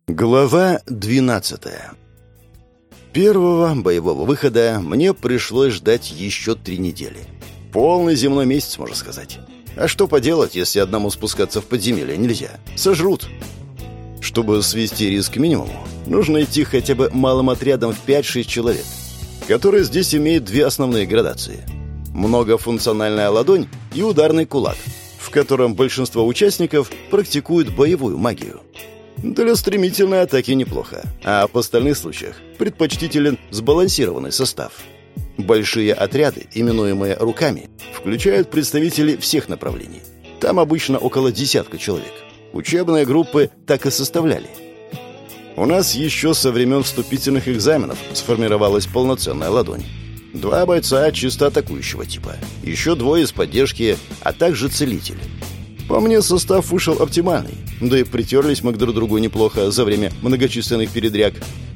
Глава 12. Первого боевого выхода мне пришлось ждать еще 3 недели. Полный земной месяц, можно сказать. А что поделать, если одному спускаться в подземелье нельзя? Сожрут. Чтобы свести риск к минимуму, нужно идти хотя бы малым отрядом в 5-6 человек, которые здесь имеют 2 основные градации. Многофункциональная ладонь и ударный кулак, в котором большинство участников практикуют боевую магию. Для стремительной атаки неплохо, а в остальных случаях предпочтителен сбалансированный состав. Большие отряды, именуемые «руками», включают представителей всех направлений. Там обычно около 10 человек. Учебные группы так и составляли. У нас еще со времен вступительных экзаменов сформировалась полноценная ладонь. 2 бойца чисто атакующего типа, еще 2 из поддержки, а также целитель. По мне, состав вышел оптимальный, да и притерлись мы друг к другу неплохо за время многочисленных передряг.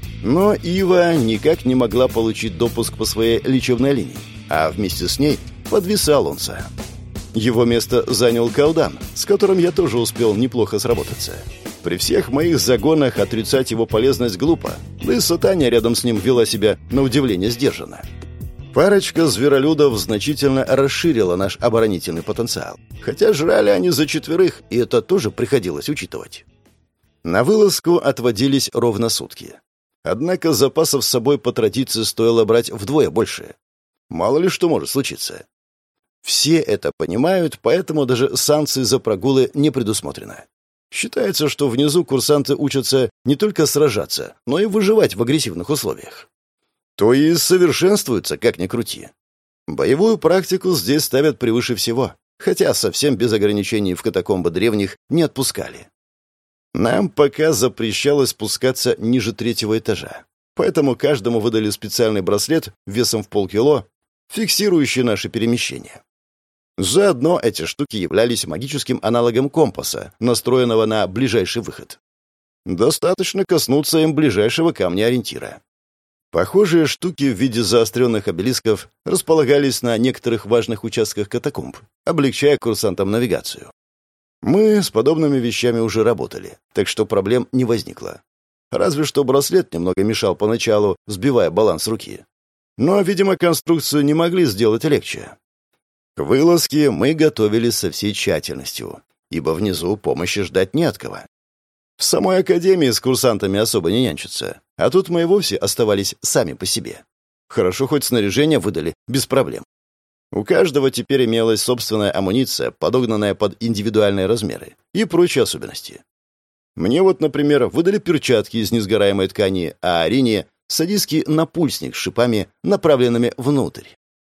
Но Ива никак не могла получить допуск по своей лечебной линии, а вместе с ней подвисал Алонсо. Его место занял Калдан, с которым я тоже успел неплохо сработаться. При всех моих загонах отрицать его полезность глупо, да и Сатаня рядом с ним вела себя на удивление сдержанно. Парочка зверолюдов значительно расширила наш оборонительный потенциал. Хотя жрали они за 4, и это тоже приходилось учитывать. На вылазку отводились ровно сутки. Однако запасов с собой по традиции стоило брать вдвое больше. Мало ли что может случиться. Все это понимают, поэтому даже санкции за прогулы не предусмотрено. Считается, что внизу курсанты учатся не только сражаться, но и выживать в агрессивных условиях. То и совершенствуются, как ни крути. Боевую практику здесь ставят превыше всего, хотя совсем без ограничений в катакомбы древних не отпускали. Нам пока запрещалось спускаться ниже 3-го этажа, поэтому каждому выдали специальный браслет весом в полкило, фиксирующий наши перемещения. Заодно эти штуки являлись магическим аналогом компаса, настроенного на ближайший выход. Достаточно коснуться им ближайшего камня ориентира. Похожие штуки в виде заостренных обелисков располагались на некоторых важных участках катакомб, облегчая курсантам навигацию. Мы с подобными вещами уже работали, так что проблем не возникло. Разве что браслет немного мешал поначалу, сбивая баланс руки. Но, видимо, конструкцию не могли сделать легче. К вылазке мы готовились со всей тщательностью, ибо внизу помощи ждать не от кого. В самой академии с курсантами особо не нянчатся, а тут мы и вовсе оставались сами по себе. Хорошо, хоть снаряжение выдали без проблем. У каждого теперь имелась собственная амуниция, подогнанная под индивидуальные размеры и прочие особенности. Мне вот, например, выдали перчатки из несгораемой ткани, а Арине — садистский напульсник с шипами, направленными внутрь.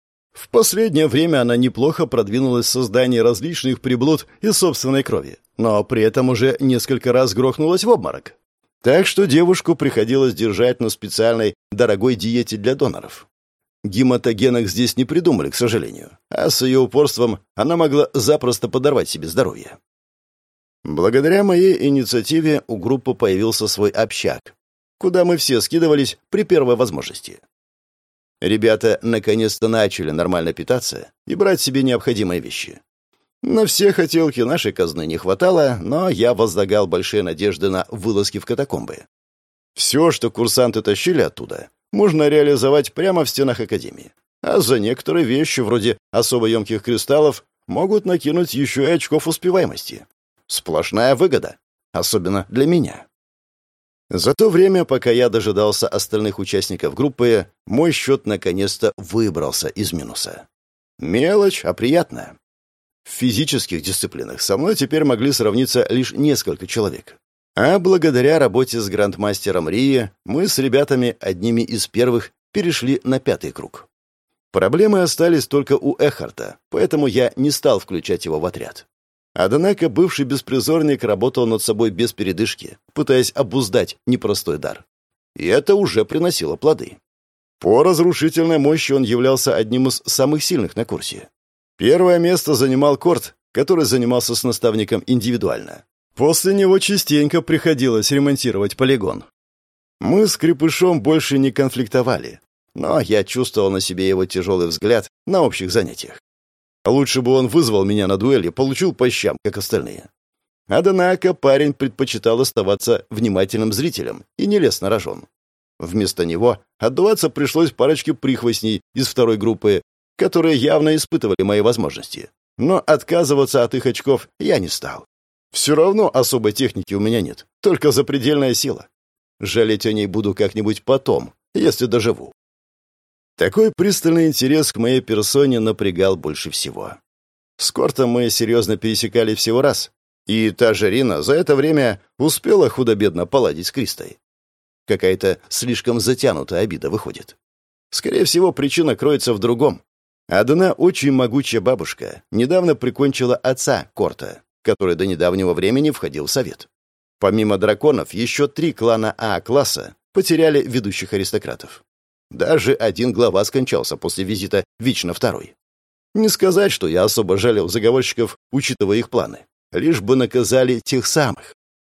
В последнее время она неплохо продвинулась в создании различных приблуд из собственной крови, но при этом уже несколько раз грохнулась в обморок. Так что девушку приходилось держать на специальной дорогой диете для доноров. Гематогенок здесь не придумали, к сожалению, а с ее упорством она могла запросто подорвать себе здоровье. Благодаря моей инициативе у группы появился свой общак, куда мы все скидывались при первой возможности. Ребята наконец-то начали нормально питаться и брать себе необходимые вещи. На все хотелки нашей казны не хватало, но я возлагал большие надежды на вылазки в катакомбы. Все, что курсанты тащили оттуда, можно реализовать прямо в стенах академии. А за некоторые вещи, вроде особо емких кристаллов, могут накинуть еще и очков успеваемости. Сплошная выгода, особенно для меня. За то время, пока я дожидался остальных участников группы, мой счет наконец-то выбрался из минуса. Мелочь, а приятная. В физических дисциплинах со мной теперь могли сравниться лишь несколько человек. А благодаря работе с грандмастером Рии мы с ребятами одними из первых перешли на 5-й круг. Проблемы остались только у Эхарта, поэтому я не стал включать его в отряд. Однако бывший беспризорник работал над собой без передышки, пытаясь обуздать непростой дар. И это уже приносило плоды. По разрушительной мощи он являлся одним из самых сильных на курсе. Первое место занимал Корт, который занимался с наставником индивидуально. После него частенько приходилось ремонтировать полигон. Мы с Крепышом больше не конфликтовали, но я чувствовал на себе его тяжелый взгляд на общих занятиях. Лучше бы он вызвал меня на дуэль и получил по щам, как остальные. Однако парень предпочитал оставаться внимательным зрителем и не лез на рожон. Вместо него отдуваться пришлось парочке прихвостней из второй группы, которые явно испытывали мои возможности. Но отказываться от их очков я не стал. Все равно особой техники у меня нет, только запредельная сила. Жалеть о ней буду как-нибудь потом, если доживу. Такой пристальный интерес к моей персоне напрягал больше всего. С Кортом мы серьезно пересекали всего раз, и та же Рина за это время успела худо-бедно поладить с Кристой. Какая-то слишком затянутая обида выходит. Скорее всего, причина кроется в другом. Одна очень могучая бабушка недавно прикончила отца Корта, который до недавнего времени входил в совет. Помимо драконов, еще 3 клана А-класса потеряли ведущих аристократов. Даже один глава скончался после визита Вично II. Не сказать, что я особо жалел заговорщиков, учитывая их планы. Лишь бы наказали тех самых.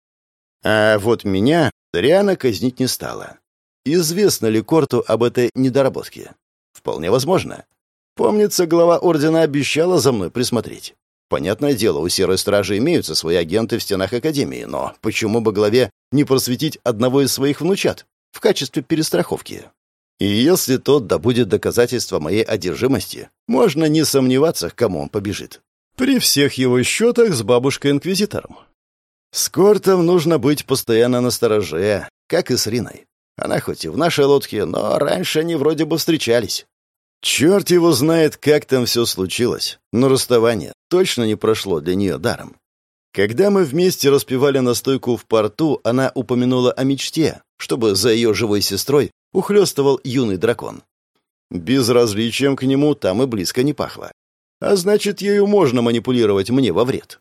А вот меня Риана казнить не стала. Известно ли Корту об этой недоработке? Вполне возможно. Помнится, глава Ордена обещала за мной присмотреть. Понятное дело, у Серой Стражи имеются свои агенты в стенах Академии, но почему бы главе не просветить одного из своих внучат в качестве перестраховки? И если тот добудет доказательства моей одержимости, можно не сомневаться, к кому он побежит. При всех его счетах с бабушкой-инквизитором. С Кортом нужно быть постоянно настороже, как и с Риной. Она хоть и в нашей лодке, но раньше они вроде бы встречались. Черт его знает, как там все случилось, но расставание точно не прошло для нее даром. Когда мы вместе распивали настойку в порту, она упомянула о мечте, чтобы за ее живой сестрой ухлёстывал юный дракон. Безразличием к нему там и близко не пахло. А значит, ею можно манипулировать мне во вред.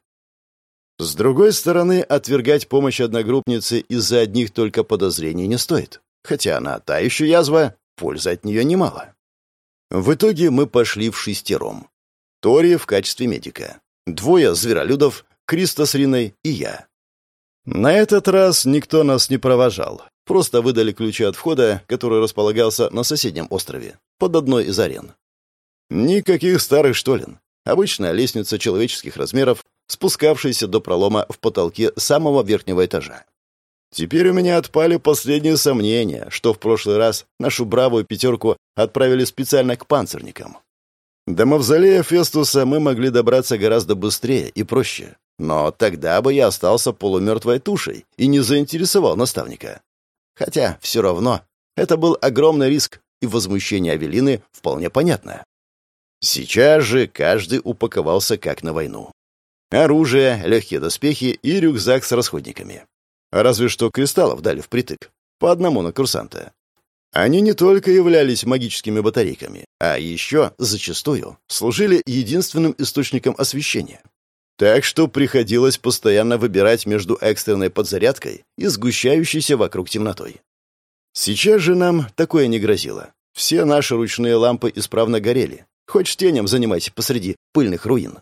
С другой стороны, отвергать помощь одногруппницы из-за одних только подозрений не стоит. Хотя она та еще язва, пользы от нее немало. В итоге мы пошли вшестером. Тори в качестве медика. 2 зверолюдов, Криста с Риной и я. На этот раз никто нас не провожал. Просто выдали ключи от входа, который располагался на соседнем острове, под одной из арен. Никаких старых штолен. Обычная лестница человеческих размеров, спускавшаяся до пролома в потолке самого верхнего этажа. Теперь у меня отпали последние сомнения, что в прошлый раз нашу бравую 5 отправили специально к панцирникам. До мавзолея Фестуса мы могли добраться гораздо быстрее и проще, но тогда бы я остался полумертвой тушей и не заинтересовал наставника. Хотя все равно это был огромный риск, и возмущение Авелины вполне понятно. Сейчас же каждый упаковался как на войну. Оружие, легкие доспехи и рюкзак с расходниками. Разве что кристаллов дали впритык, по одному на курсанта. Они не только являлись магическими батарейками, а еще, зачастую, служили единственным источником освещения. Так что приходилось постоянно выбирать между экстренной подзарядкой и сгущающейся вокруг темнотой. Сейчас же нам такое не грозило. Все наши ручные лампы исправно горели. Хоть тенем занимайся посреди пыльных руин.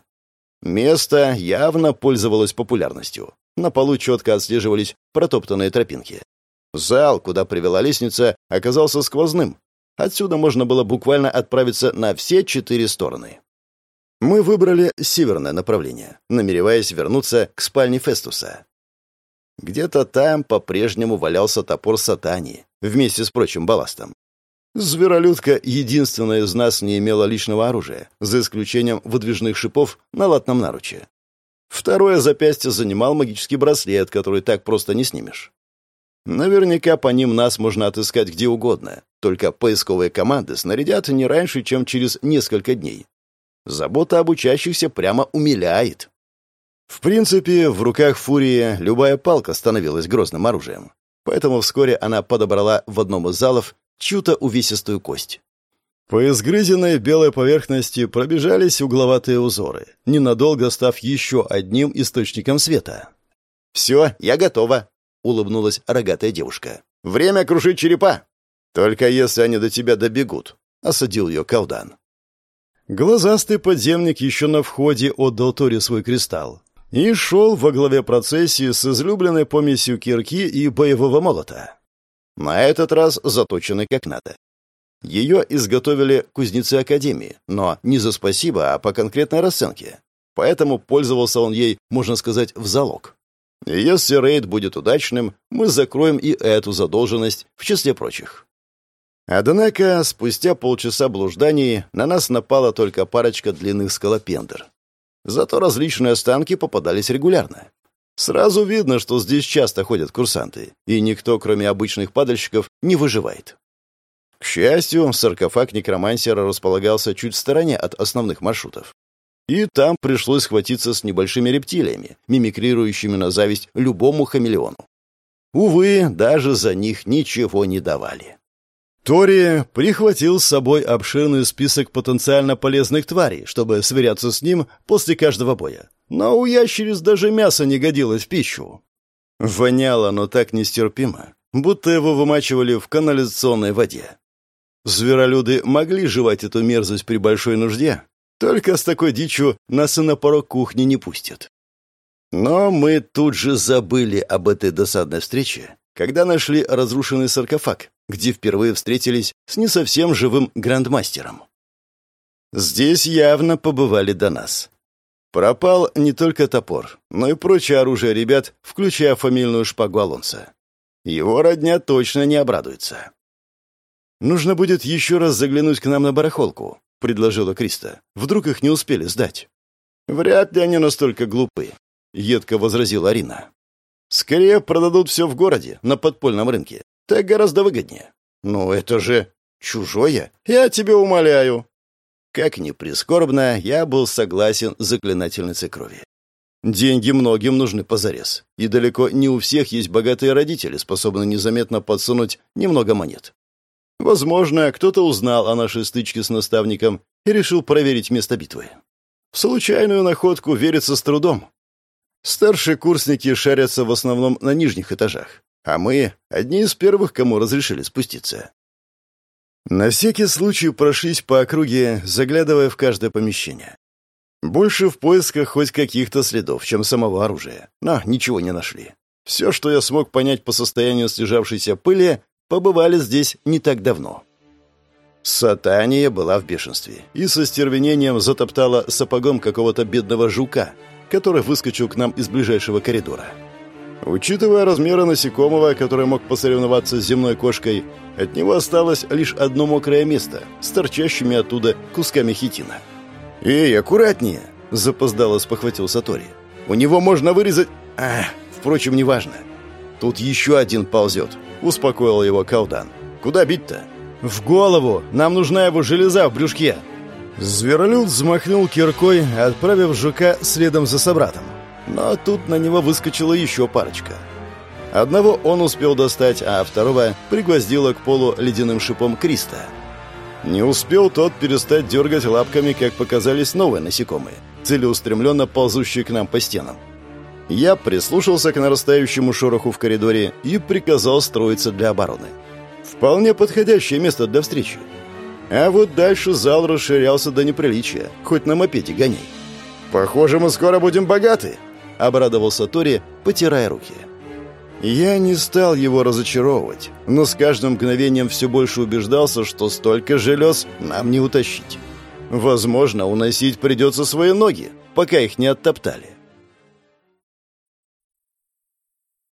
Место явно пользовалось популярностью. На полу четко отслеживались протоптанные тропинки. Зал, куда привела лестница, оказался сквозным. Отсюда можно было буквально отправиться на все 4 стороны. Мы выбрали северное направление, намереваясь вернуться к спальне Фестуса. Где-то там по-прежнему валялся топор Сатани, вместе с прочим балластом. Зверолюдка единственная из нас не имела личного оружия, за исключением выдвижных шипов на латном наруче. Второе запястье занимал магический браслет, который так просто не снимешь. Наверняка по ним нас можно отыскать где угодно, только поисковые команды снарядят не раньше, чем через несколько дней. Забота об учащихся прямо умиляет. В принципе, в руках Фурии любая палка становилась грозным оружием, поэтому вскоре она подобрала в одном из залов чью-то увесистую кость. По изгрызенной белой поверхности пробежались угловатые узоры, ненадолго став еще одним источником света. «Все, я готова», — улыбнулась рогатая девушка. «Время крушить черепа!» «Только если они до тебя добегут», — осадил ее Калдан. Глазастый подземник еще на входе отдал Тори свой кристалл и шел во главе процессии с излюбленной помесью кирки и боевого молота. На этот раз заточенный как надо. Ее изготовили кузнецы Академии, но не за спасибо, а по конкретной расценке. поэтому пользовался он ей, можно сказать, в залог. И если рейд будет удачным, мы закроем и эту задолженность в числе прочих. Однако, спустя полчаса блужданий на нас напала только парочка длинных скалопендр. Зато различные останки попадались регулярно. Сразу видно, что здесь часто ходят курсанты, и никто, кроме обычных падальщиков, не выживает. К счастью, саркофаг некромансера располагался чуть в стороне от основных маршрутов. И там пришлось схватиться с небольшими рептилиями, мимикрирующими на зависть любому хамелеону. Увы, даже за них ничего не давали. Тори прихватил с собой обширный список потенциально полезных тварей, чтобы сверяться с ним после каждого боя. Но у ящериц даже мясо не годилось в пищу. Воняло оно так нестерпимо, будто его вымачивали в канализационной воде. Зверолюды могли жевать эту мерзость при большой нужде, только с такой дичью нас и на порог кухни не пустят. Но мы тут же забыли об этой досадной встрече, когда нашли разрушенный саркофаг, где впервые встретились с не совсем живым грандмастером. Здесь явно побывали до нас. Пропал не только топор, но и прочее оружие ребят, включая фамильную шпагу Алонса. Его родня точно не обрадуется. «Нужно будет еще раз заглянуть к нам на барахолку», — предложила Криста. «Вдруг их не успели сдать?» «Вряд ли они настолько глупы», — едко возразила Арина. «Скорее продадут все в городе, на подпольном рынке. Так гораздо выгоднее». «Ну, это же чужое. Я тебя умоляю». Как ни прискорбно, я был согласен с заклинательницей крови. Деньги многим нужны позарез, и далеко не у всех есть богатые родители, способные незаметно подсунуть немного монет. Возможно, кто-то узнал о нашей стычке с наставником и решил проверить место битвы. В случайную находку верится с трудом. Старшие курсники шарятся в основном на нижних этажах, а мы — одни из первых, кому разрешили спуститься. На всякий случай прошлись по округе, заглядывая в каждое помещение. Больше в поисках хоть каких-то следов, чем самого оружия. Но ничего не нашли. Все, что я смог понять по состоянию слежавшейся пыли, побывали здесь не так давно. Сатания была в бешенстве и со стервенением затоптала сапогом какого-то бедного жука, который выскочил к нам из ближайшего коридора. Учитывая размеры насекомого, который мог посоревноваться с земной кошкой, от него осталось лишь одно мокрое место с торчащими оттуда кусками хитина. «Эй, аккуратнее!» — запоздало спохватился Тори. «У него можно вырезать...» впрочем, неважно. «Тут еще один ползет», — успокоил его Каудан. «Куда бить-то?» «В голову! Нам нужна его железа в брюшке!» Зверолюд взмахнул киркой, отправив жука следом за собратом. Но тут на него выскочила еще парочка. Одного он успел достать, а второго пригвоздила к полу ледяным шипом Криста. Не успел тот перестать дергать лапками, как показались новые насекомые, целеустремленно ползущие к нам по стенам. Я прислушался к нарастающему шороху в коридоре и приказал строиться для обороны. Вполне подходящее место для встречи. А вот дальше зал расширялся до неприличия, хоть на мопеде гоняй. «Похоже, мы скоро будем богаты», — обрадовался Тори, потирая руки. Я не стал его разочаровывать, но с каждым мгновением все больше убеждался, что столько желез нам не утащить. Возможно, уносить придется свои ноги, пока их не оттоптали.